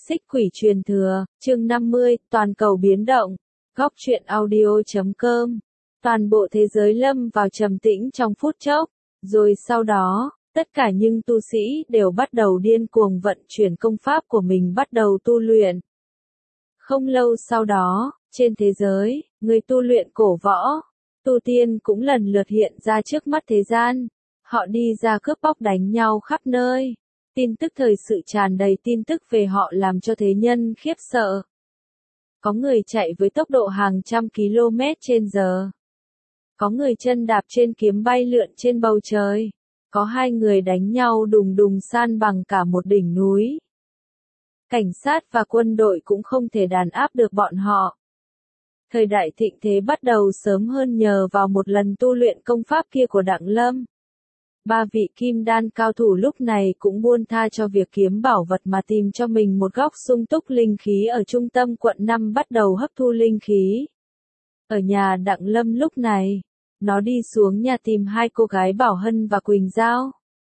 Xích quỷ truyền thừa, chương 50, toàn cầu biến động. Góc truyện audio.com. Toàn bộ thế giới lâm vào trầm tĩnh trong phút chốc. Rồi sau đó, tất cả những tu sĩ đều bắt đầu điên cuồng vận chuyển công pháp của mình bắt đầu tu luyện. Không lâu sau đó, trên thế giới, người tu luyện cổ võ, tu tiên cũng lần lượt hiện ra trước mắt thế gian. Họ đi ra cướp bóc đánh nhau khắp nơi. Tin tức thời sự tràn đầy tin tức về họ làm cho thế nhân khiếp sợ. Có người chạy với tốc độ hàng trăm km/h. Có người chân đạp trên kiếm bay lượn trên bầu trời. Có hai người đánh nhau đùng đùng san bằng cả một đỉnh núi. Cảnh sát và quân đội cũng không thể đàn áp được bọn họ. Thời đại thịnh thế bắt đầu sớm hơn nhờ vào một lần tu luyện công pháp kia của Đặng Lâm. Ba vị kim đan cao thủ lúc này cũng buông tha cho việc kiếm bảo vật mà tìm cho mình một góc sung túc linh khí ở trung tâm quận 5 bắt đầu hấp thu linh khí. Ở nhà Đặng Lâm lúc này, nó đi xuống nhà tìm hai cô gái Bảo Hân và Quỳnh Giao.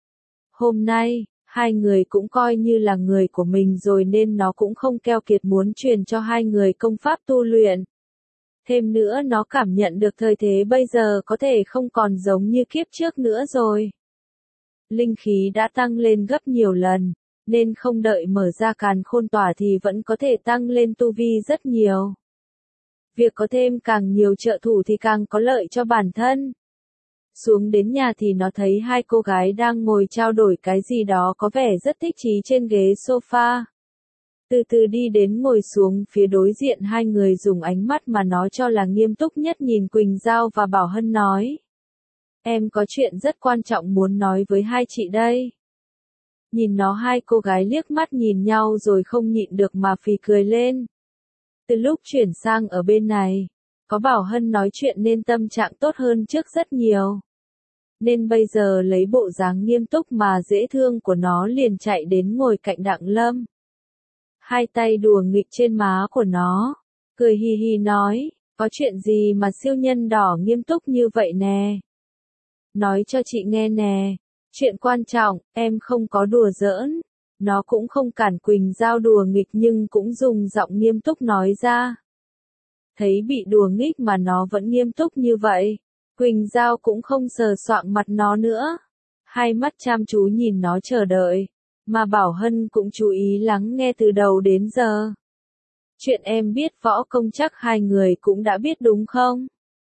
Hôm nay, hai người cũng coi như là người của mình rồi nên nó cũng không keo kiệt muốn truyền cho hai người công pháp tu luyện. Thêm nữa nó cảm nhận được thời thế bây giờ có thể không còn giống như kiếp trước nữa rồi. Linh khí đã tăng lên gấp nhiều lần, nên không đợi mở ra càn khôn tỏa thì vẫn có thể tăng lên tu vi rất nhiều. Việc có thêm càng nhiều trợ thủ thì càng có lợi cho bản thân. Xuống đến nhà thì nó thấy hai cô gái đang ngồi trao đổi cái gì đó có vẻ rất thích chí trên ghế sofa. Từ từ đi đến ngồi xuống phía đối diện hai người dùng ánh mắt mà nó cho là nghiêm túc nhất nhìn Quỳnh Giao và Bảo Hân nói. Em có chuyện rất quan trọng muốn nói với hai chị đây. Nhìn nó hai cô gái liếc mắt nhìn nhau rồi không nhịn được mà phì cười lên. Từ lúc chuyển sang ở bên này, có Bảo Hân nói chuyện nên tâm trạng tốt hơn trước rất nhiều. Nên bây giờ lấy bộ dáng nghiêm túc mà dễ thương của nó liền chạy đến ngồi cạnh Đặng Lâm. Hai tay đùa nghịch trên má của nó, cười hì hì nói, có chuyện gì mà siêu nhân đỏ nghiêm túc như vậy nè. Nói cho chị nghe nè, chuyện quan trọng, em không có đùa giỡn. Nó cũng không cản Quỳnh Giao đùa nghịch nhưng cũng dùng giọng nghiêm túc nói ra. Thấy bị đùa nghịch mà nó vẫn nghiêm túc như vậy, Quỳnh Giao cũng không sờ soạng mặt nó nữa. Hai mắt chăm chú nhìn nó chờ đợi, mà Bảo Hân cũng chú ý lắng nghe từ đầu đến giờ. Chuyện em biết võ công chắc hai người cũng đã biết đúng không?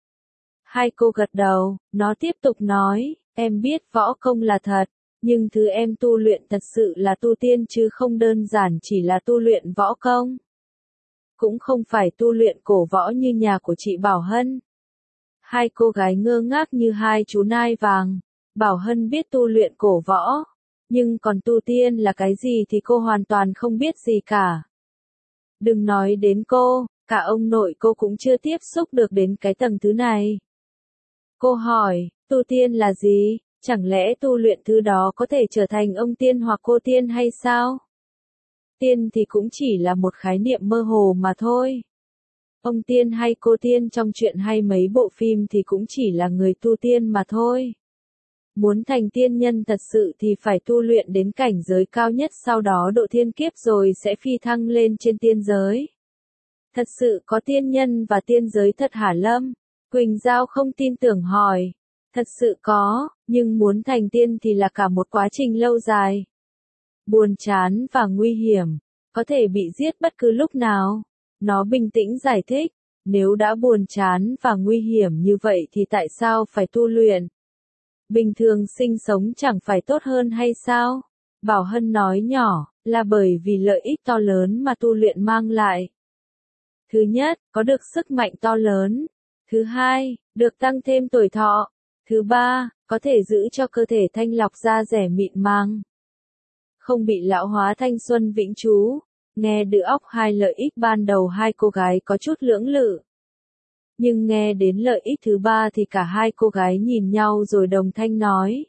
Hai cô gật đầu, nó tiếp tục nói, em biết võ công là thật, nhưng thứ em tu luyện thật sự là tu tiên chứ không đơn giản chỉ là tu luyện võ công. Cũng không phải tu luyện cổ võ như nhà của chị Bảo Hân. Hai cô gái ngơ ngác như hai chú nai vàng. Bảo Hân biết tu luyện cổ võ, nhưng còn tu tiên là cái gì thì cô hoàn toàn không biết gì cả. Đừng nói đến cô, cả ông nội cô cũng chưa tiếp xúc được đến cái tầng thứ này. Cô hỏi, tu tiên là gì? Chẳng lẽ tu luyện thứ đó có thể trở thành ông tiên hoặc cô tiên hay sao? Tiên thì cũng chỉ là một khái niệm mơ hồ mà thôi. Ông tiên hay cô tiên trong truyện hay mấy bộ phim thì cũng chỉ là người tu tiên mà thôi. Muốn thành tiên nhân thật sự thì phải tu luyện đến cảnh giới cao nhất sau đó độ thiên kiếp rồi sẽ phi thăng lên trên tiên giới. Thật sự có tiên nhân và tiên giới thật hả Lâm? Quỳnh Giao không tin tưởng hỏi. Thật sự có, nhưng muốn thành tiên thì là cả một quá trình lâu dài. Buồn chán và nguy hiểm, có thể bị giết bất cứ lúc nào. Nó bình tĩnh giải thích, nếu đã buồn chán và nguy hiểm như vậy thì tại sao phải tu luyện? Bình thường sinh sống chẳng phải tốt hơn hay sao? Bảo Hân nói nhỏ, là bởi vì lợi ích to lớn mà tu luyện mang lại. Thứ nhất, có được sức mạnh to lớn. Thứ hai, được tăng thêm tuổi thọ. Thứ ba, có thể giữ cho cơ thể thanh lọc da dẻ mịn màng. Không bị lão hóa thanh xuân vĩnh trú. Nghe được óc hai lợi ích ban đầu hai cô gái có chút lưỡng lự. Nhưng nghe đến lợi ích thứ ba thì cả hai cô gái nhìn nhau rồi đồng thanh nói.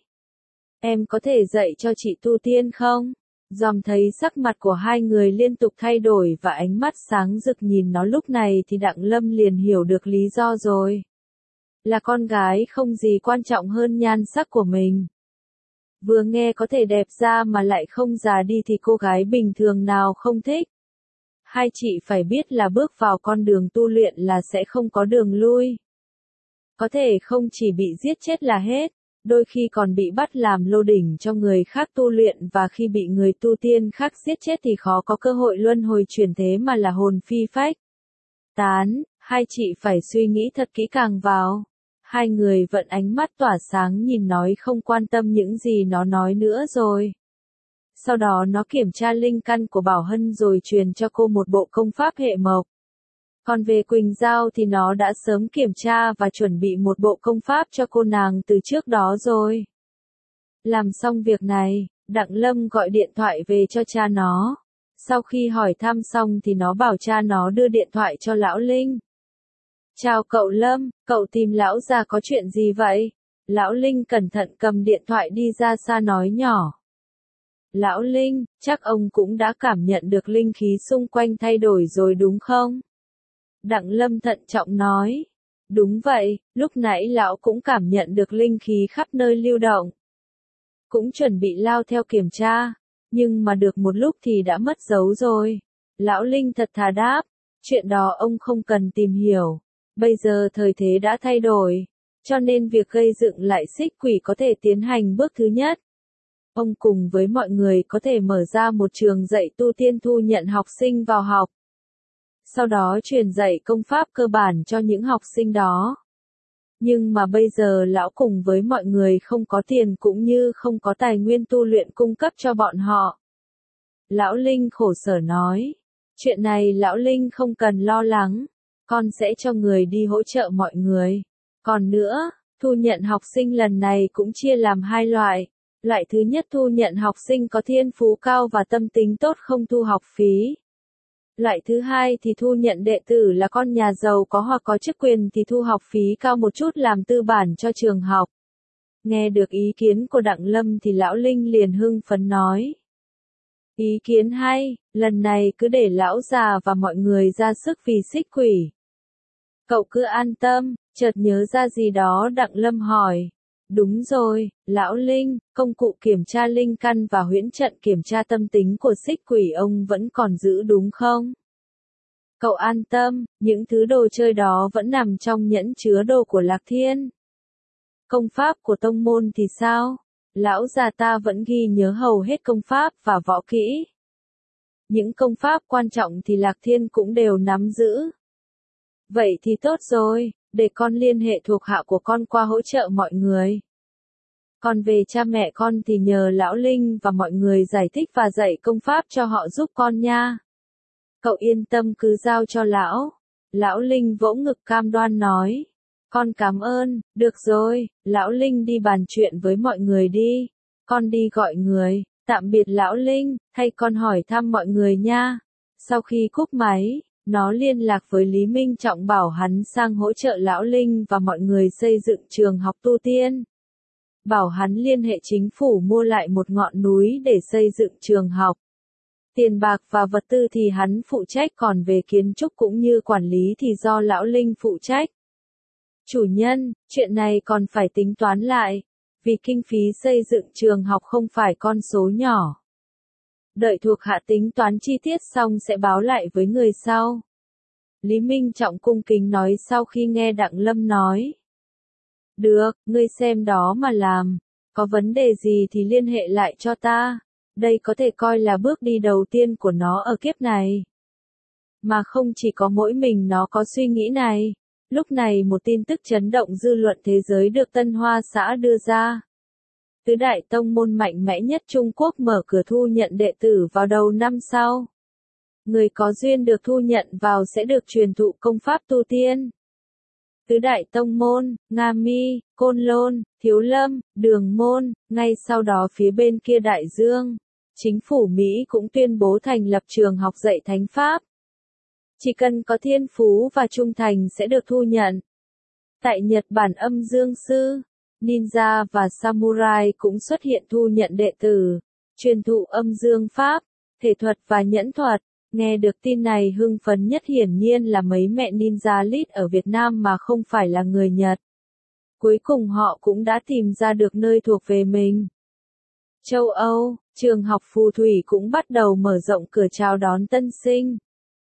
Em có thể dạy cho chị tu tiên không? Dòm thấy sắc mặt của hai người liên tục thay đổi và ánh mắt sáng rực nhìn nó lúc này thì Đặng Lâm liền hiểu được lý do rồi. Là con gái không gì quan trọng hơn nhan sắc của mình. Vừa nghe có thể đẹp ra mà lại không già đi thì cô gái bình thường nào không thích. hai chị phải biết là bước vào con đường tu luyện là sẽ không có đường lui. Có thể không chỉ bị giết chết là hết, đôi khi còn bị bắt làm lô đỉnh cho người khác tu luyện, và khi bị người tu tiên khác giết chết thì khó có cơ hội luân hồi chuyển thế mà là hồn phi phách tán. Hai chị phải suy nghĩ thật kỹ càng vào. Hai người vận ánh mắt tỏa sáng nhìn nói không quan tâm những gì nó nói nữa rồi. Sau đó nó kiểm tra linh căn của Bảo Hân rồi truyền cho cô một bộ công pháp hệ mộc. Còn về Quỳnh Giao thì nó đã sớm kiểm tra và chuẩn bị một bộ công pháp cho cô nàng từ trước đó rồi. Làm xong việc này, Đặng Lâm gọi điện thoại về cho cha nó. Sau khi hỏi thăm xong thì nó bảo cha nó đưa điện thoại cho Lão Linh. Chào cậu Lâm, cậu tìm lão già có chuyện gì vậy? Lão Linh cẩn thận cầm điện thoại đi ra xa nói nhỏ. Lão Linh, chắc ông cũng đã cảm nhận được linh khí xung quanh thay đổi rồi đúng không? Đặng Lâm thận trọng nói. Đúng vậy, lúc nãy lão cũng cảm nhận được linh khí khắp nơi lưu động. Cũng chuẩn bị lao theo kiểm tra, nhưng mà được một lúc thì đã mất dấu rồi. Lão Linh thật thà đáp, chuyện đó ông không cần tìm hiểu. Bây giờ thời thế đã thay đổi, cho nên việc gây dựng lại xích quỷ có thể tiến hành bước thứ nhất. Ông cùng với mọi người có thể mở ra một trường dạy tu tiên thu nhận học sinh vào học. Sau đó truyền dạy công pháp cơ bản cho những học sinh đó. Nhưng mà bây giờ lão cùng với mọi người không có tiền cũng như không có tài nguyên tu luyện cung cấp cho bọn họ. Lão Linh khổ sở nói, chuyện này Lão Linh không cần lo lắng, con sẽ cho người đi hỗ trợ mọi người. Còn nữa, thu nhận học sinh lần này cũng chia làm hai loại. Loại thứ nhất thu nhận học sinh có thiên phú cao và tâm tính tốt không thu học phí. Loại thứ hai thì thu nhận đệ tử là con nhà giàu có hoặc có chức quyền thì thu học phí cao một chút làm tư bản cho trường học. Nghe được ý kiến của Đặng Lâm thì Lão Linh liền hưng phấn nói. Ý kiến hay, lần này cứ để lão già và mọi người ra sức vì xích quỷ. Cậu cứ an tâm, chợt nhớ ra gì đó Đặng Lâm hỏi. Đúng rồi, Lão Linh, công cụ kiểm tra linh căn và huyễn trận kiểm tra tâm tính của xích quỷ ông vẫn còn giữ đúng không? Cậu an tâm, những thứ đồ chơi đó vẫn nằm trong nhẫn chứa đồ của Lạc Thiên. Công pháp của tông môn thì sao? Lão già ta vẫn ghi nhớ hầu hết công pháp và võ kỹ. Những công pháp quan trọng thì Lạc Thiên cũng đều nắm giữ. Vậy thì tốt rồi, để con liên hệ thuộc hạ của con qua hỗ trợ mọi người. Còn về cha mẹ con thì nhờ Lão Linh và mọi người giải thích và dạy công pháp cho họ giúp con nha. Cậu yên tâm cứ giao cho lão. Lão Linh vỗ ngực cam đoan nói. Con cảm ơn, được rồi, Lão Linh đi bàn chuyện với mọi người đi. Con đi gọi người, tạm biệt Lão Linh, thay con hỏi thăm mọi người nha. Sau khi cúp máy, nó liên lạc với Lý Minh Trọng bảo hắn sang hỗ trợ Lão Linh và mọi người xây dựng trường học tu tiên. Bảo hắn liên hệ chính phủ mua lại một ngọn núi để xây dựng trường học. Tiền bạc và vật tư thì hắn phụ trách, còn về kiến trúc cũng như quản lý thì do Lão Linh phụ trách. Chủ nhân, chuyện này còn phải tính toán lại, vì kinh phí xây dựng trường học không phải con số nhỏ. Đợi thuộc hạ tính toán chi tiết xong sẽ báo lại với người sau. Lý Minh Trọng cung kính nói sau khi nghe Đặng Lâm nói. Được, ngươi xem đó mà làm. Có vấn đề gì thì liên hệ lại cho ta. Đây có thể coi là bước đi đầu tiên của nó ở kiếp này. Mà không chỉ có mỗi mình nó có suy nghĩ này. Lúc này một tin tức chấn động dư luận thế giới được Tân Hoa xã đưa ra. Tứ đại tông môn mạnh mẽ nhất Trung Quốc mở cửa thu nhận đệ tử vào đầu năm sau. Người có duyên được thu nhận vào sẽ được truyền thụ công pháp tu tiên. Tứ đại tông môn, Nga Mi, Côn Lôn, Thiếu Lâm, Đường Môn, ngay sau đó phía bên kia đại dương, chính phủ Mỹ cũng tuyên bố thành lập trường học dạy thánh pháp. Chỉ cần có thiên phú và trung thành sẽ được thu nhận. Tại Nhật Bản âm dương sư, ninja và samurai cũng xuất hiện thu nhận đệ tử, truyền thụ âm dương pháp, thể thuật và nhẫn thuật. Nghe được tin này hưng phấn nhất hiển nhiên là mấy mẹ ninja lít ở Việt Nam mà không phải là người Nhật. Cuối cùng họ cũng đã tìm ra được nơi thuộc về mình. Châu Âu, trường học phù thủy cũng bắt đầu mở rộng cửa chào đón tân sinh.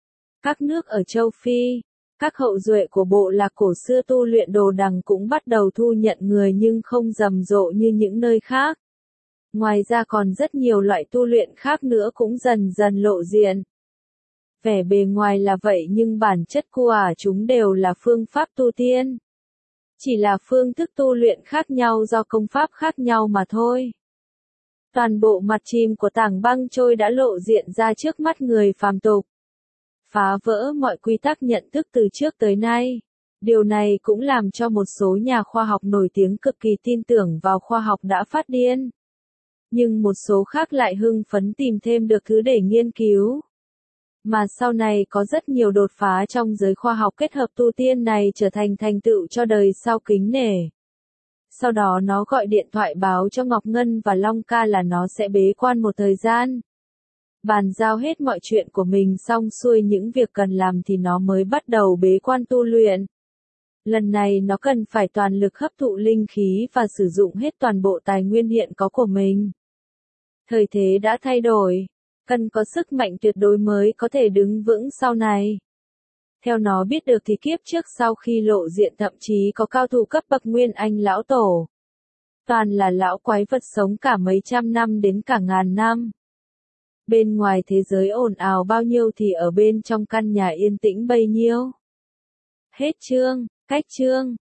Các nước ở châu Phi, các hậu duệ của bộ lạc cổ xưa tu luyện đồ đằng cũng bắt đầu thu nhận người nhưng không rầm rộ như những nơi khác. Ngoài ra còn rất nhiều loại tu luyện khác nữa cũng dần dần lộ diện. Vẻ bề ngoài là vậy nhưng bản chất của chúng đều là phương pháp tu tiên. Chỉ là phương thức tu luyện khác nhau do công pháp khác nhau mà thôi. Toàn bộ mặt chìm của tảng băng trôi đã lộ diện ra trước mắt người phàm tục. Phá vỡ mọi quy tắc nhận thức từ trước tới nay. Điều này cũng làm cho một số nhà khoa học nổi tiếng cực kỳ tin tưởng vào khoa học đã phát điên. Nhưng một số khác lại hưng phấn tìm thêm được thứ để nghiên cứu. Mà sau này có rất nhiều đột phá trong giới khoa học kết hợp tu tiên này trở thành thành tựu cho đời sau kính nể. Sau đó nó gọi điện thoại báo cho Ngọc Ngân và Long Ca là nó sẽ bế quan một thời gian. Bàn giao hết mọi chuyện của mình xong xuôi những việc cần làm thì nó mới bắt đầu bế quan tu luyện. Lần này nó cần phải toàn lực hấp thụ linh khí và sử dụng hết toàn bộ tài nguyên hiện có của mình. Thời thế đã thay đổi, cần có sức mạnh tuyệt đối mới có thể đứng vững sau này. Theo nó biết được thì kiếp trước sau khi lộ diện thậm chí có cao thủ cấp bậc Nguyên Anh lão tổ. Toàn là lão quái vật sống cả mấy trăm năm đến cả ngàn năm. Bên ngoài thế giới ồn ào bao nhiêu thì ở bên trong căn nhà yên tĩnh bấy nhiêu. Hết chương, cách chương.